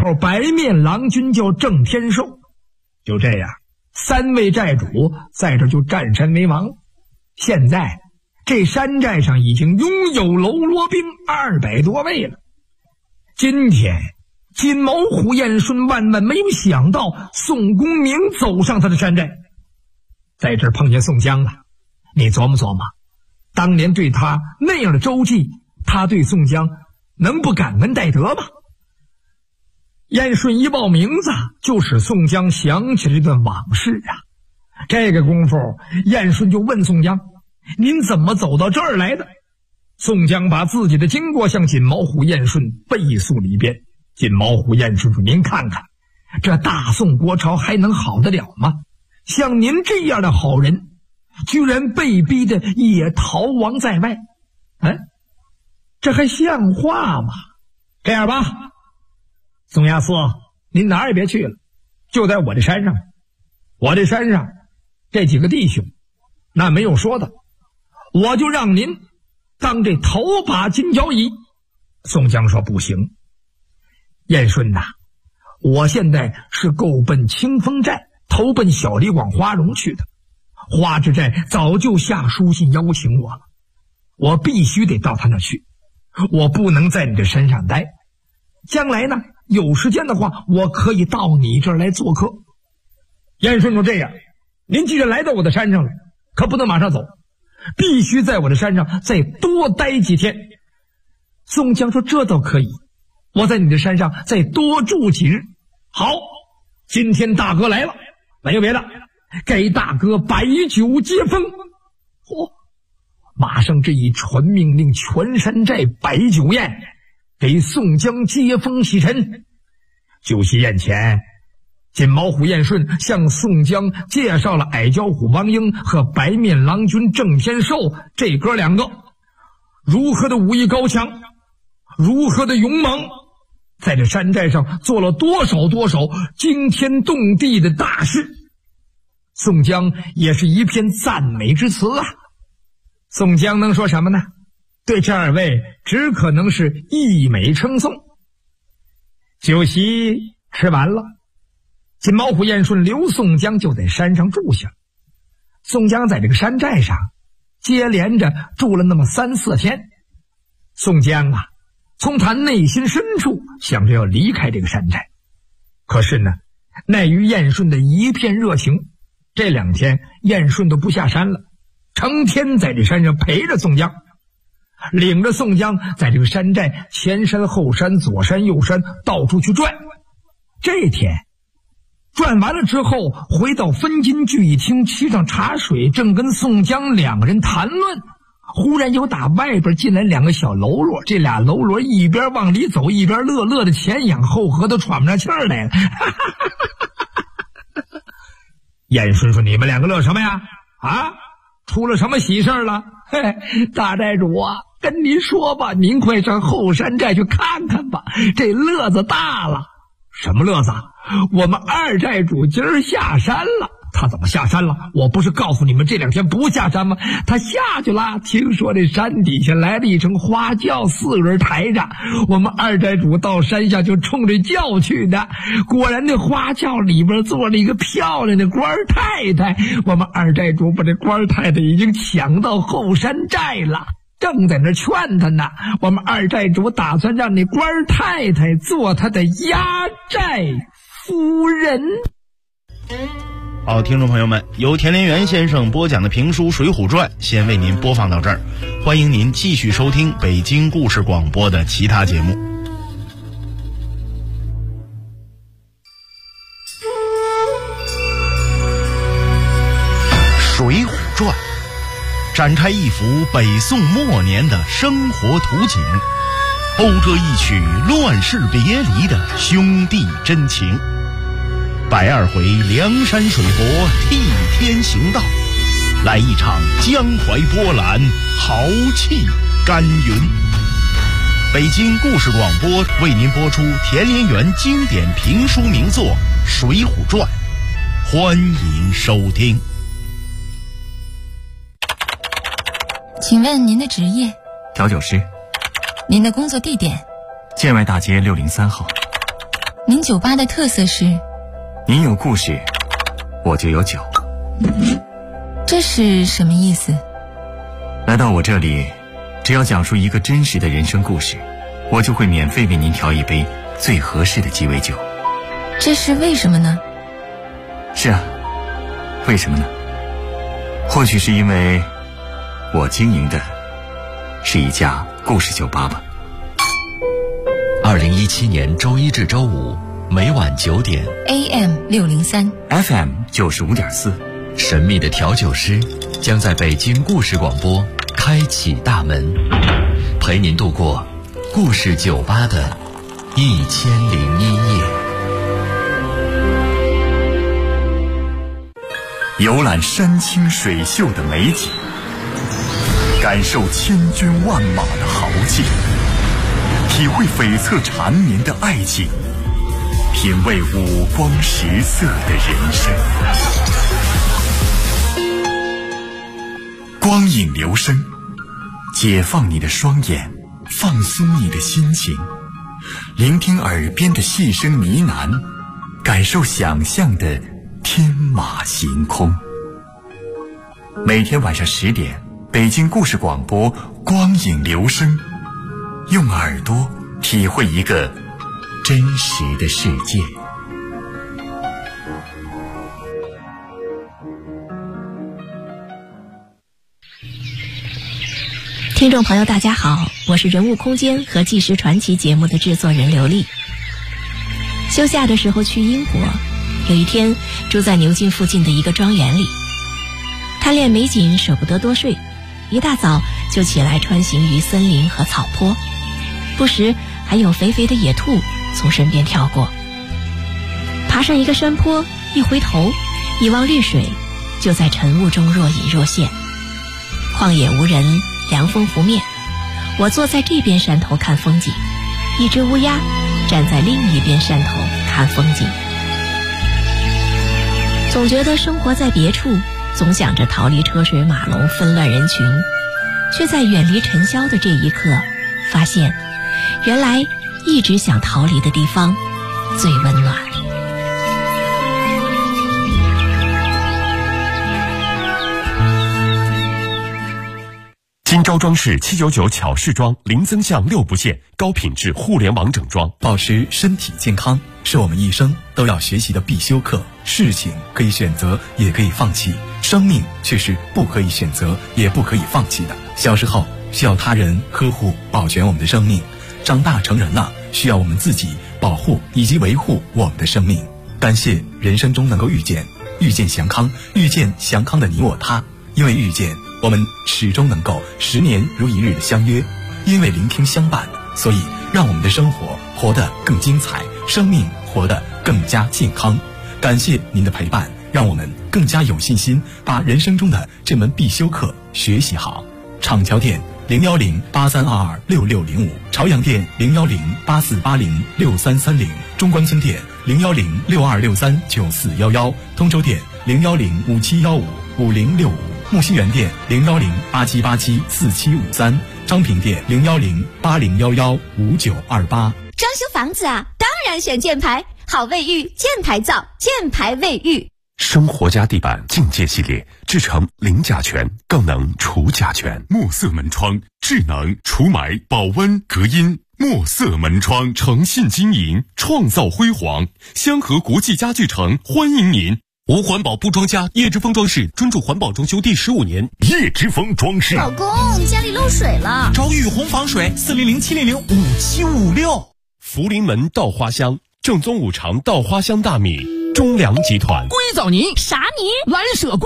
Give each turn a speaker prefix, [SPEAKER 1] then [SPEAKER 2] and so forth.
[SPEAKER 1] 后白面郎君叫郑天寿。就这样，3位寨主在这就占山为王。现在这山寨上已经拥有喽啰兵200多位了。今天金毛虎燕顺万万没有想到宋公明走上他的山寨，在这儿碰见宋江了。你琢磨琢磨，当年对他那样的周济，他对宋江能不感恩戴德吗？燕顺一报名字，就使宋江想起了这段往事啊。这个功夫，燕顺就问宋江：“您怎么走到这儿来的？”宋江把自己的经过向锦毛虎燕顺背述了一遍。锦毛虎燕顺说：“您看看，这大宋国朝还能好得了吗？像您这样的好人，居然被逼的也逃亡在外，这还像话吗？这样吧，宋押司，您哪儿也别去了，就在我这山上。我这山上这几个弟兄，那没有说的，我就让您当这头把金交椅。”宋江说：“不行，燕顺呐，我现在是够奔清风寨，投奔小李广花荣去的。花之寨早就下书信邀请我了，我必须得到他那去，我不能在你这山上待。将来呢，有时间的话，我可以到你这儿来做客。”燕顺说：“这样，您既然来到我的山上了，可不能马上走，必须在我的山上再多待几天。”宋江说：“这倒可以，我在你的山上再多住几日。好，今天大哥来了，没有别的，给大哥摆酒接风。”马上这一传命令，全山寨摆酒宴，给宋江接风洗尘。酒席宴前，锦毛虎燕顺向宋江介绍了矮脚虎王英和白面郎君郑天寿这哥两个如何的武艺高强，如何的勇猛，在这山寨上做了多少惊天动地的大事。宋江也是一片赞美之词啊。宋江能说什么呢？对这2位只可能是溢美称颂。酒席吃完了，锦毛虎燕顺留宋江就在山上住下。宋江在这个山寨上接连着住了那么3、4天。宋江啊，从他内心深处想着要离开这个山寨，可是呢，奈于燕顺的一片热情，这2天燕顺都不下山了，成天在这山上陪着宋江，领着宋江在这个山寨前山后山左山右山到处去转。这天转完了之后，回到分金聚义厅沏上茶水，正跟宋江2个人谈论，忽然有打外边进来2个小喽啰，这俩喽啰一边往里走，一边乐得前仰后合，都喘不上气儿来了。燕顺说：“你们2个乐什么呀？啊，出了什么喜事了？”“嘿，大寨主啊，跟您说吧，您快上后山寨去看看吧，这乐子大了。”“什么乐子？”“我们2寨主今儿下山了。”“他怎么下山了？我不是告诉你们这2天不下山吗？他下去了。听说这山底下来了一乘花轿，4个人抬着，我们2寨主到山下就冲着轿去的。果然那花轿里边坐了一个漂亮的官太太，我们2寨主把这官太太已经抢到后山寨了，正在那劝他呢。我们2寨主打算让那官太太做他的压寨夫人。”
[SPEAKER 2] 好，听众朋友们，由田连元先生播讲的评书《水浒传》先为您播放到这儿，欢迎您继续收听北京故事广播的其他节目。《水浒传》展开一幅北宋末年的生活图景，讴歌一曲乱世别离的兄弟真情。120回梁山水泊替天行道，来一场江淮波澜，豪气干云。北京故事广播为您播出田连元经典评书名作《水浒传》，欢迎收听。
[SPEAKER 3] 请问您的职业？
[SPEAKER 4] 调酒师。
[SPEAKER 3] 您的工作地点？
[SPEAKER 4] 建外大街603号。
[SPEAKER 3] 您酒吧的特色是？
[SPEAKER 4] 您有故事，我就有酒。
[SPEAKER 3] 这是什么意思？
[SPEAKER 4] 来到我这里，只要讲述一个真实的人生故事，我就会免费为您调一杯最合适的鸡尾酒。
[SPEAKER 3] 这是为什么呢？
[SPEAKER 4] 是啊，为什么呢？或许是因为我经营的是一家故事酒吧吧。
[SPEAKER 2] 2017年周一至周五每晚9点
[SPEAKER 3] AM603
[SPEAKER 4] FM 95.4，
[SPEAKER 2] 神秘的调酒师将在北京故事广播开启大门，陪您度过故事酒吧的1001夜。
[SPEAKER 4] 游览山清水秀的美景，感受千军万马的豪气，体会悱恻缠绵的爱情，品味五光十色的人生。光影流声，解放你的双眼，放松你的心情，聆听耳边的细声呢喃，感受想象的天马行空。每天晚上10点，北京故事广播光影流声，用耳朵体会一个真实的世界。
[SPEAKER 5] 听众朋友大家好，我是人物空间和纪实传奇节目的制作人刘丽。休假的时候去英国，有一天住在牛津附近的一个庄园里，贪恋美景舍不得多睡，一大早就起来穿行于森林和草坡，不时还有肥肥的野兔从身边跳过。爬上一个山坡，一回头一望绿水，就在晨雾中若隐若现。旷野无人，凉风拂面，我坐在这边山头看风景，一只乌鸦站在另一边山头看风景。总觉得生活在别处，总想着逃离车水马龙纷乱人群，却在远离尘嚣的这一刻，发现原来一直想逃离的地方最温暖。
[SPEAKER 6] 金招装饰799巧饰装，零增项6不限，高品质互联网整装。
[SPEAKER 7] 保持身体健康是我们一生都要学习的必修课。事情可以选择，也可以放弃，生命却是不可以选择，也不可以放弃的。小时候需要他人呵护保全我们的生命，长大成人了，需要我们自己保护以及维护我们的生命。感谢人生中能够遇见祥康，遇见祥康的你我他。因为遇见，我们始终能够10年如一日的相约；因为聆听相伴，所以让我们的生活活得更精彩，生命活得更加健康。感谢您的陪伴，让我们更加有信心把人生中的这门必修课学习好。厂桥店01083226605，朝阳店01084806330，中关村店01062639411，通州店01057155065，木樨园店01087874753，昌平店01080115928。
[SPEAKER 8] 装修房子啊，当然选箭牌，好卫浴，箭牌造，箭牌卫浴。
[SPEAKER 6] 生活家地板境界系列，制成零甲醛，更能除甲醛。墨色门窗，智能除霾、保温、隔音。墨色门窗诚信经营，创造辉煌。香河国际家具城欢迎您。无环保不装家，叶之峰装饰专注环保装修第15年。叶之峰装饰。
[SPEAKER 8] 老公，家里漏水了，
[SPEAKER 9] 找雨虹防水，400-700-5756。
[SPEAKER 6] 福临门稻花香，正宗5常稻花香大米，中粮集团。
[SPEAKER 9] 硅藻泥？
[SPEAKER 8] 啥泥？
[SPEAKER 9] 蓝舍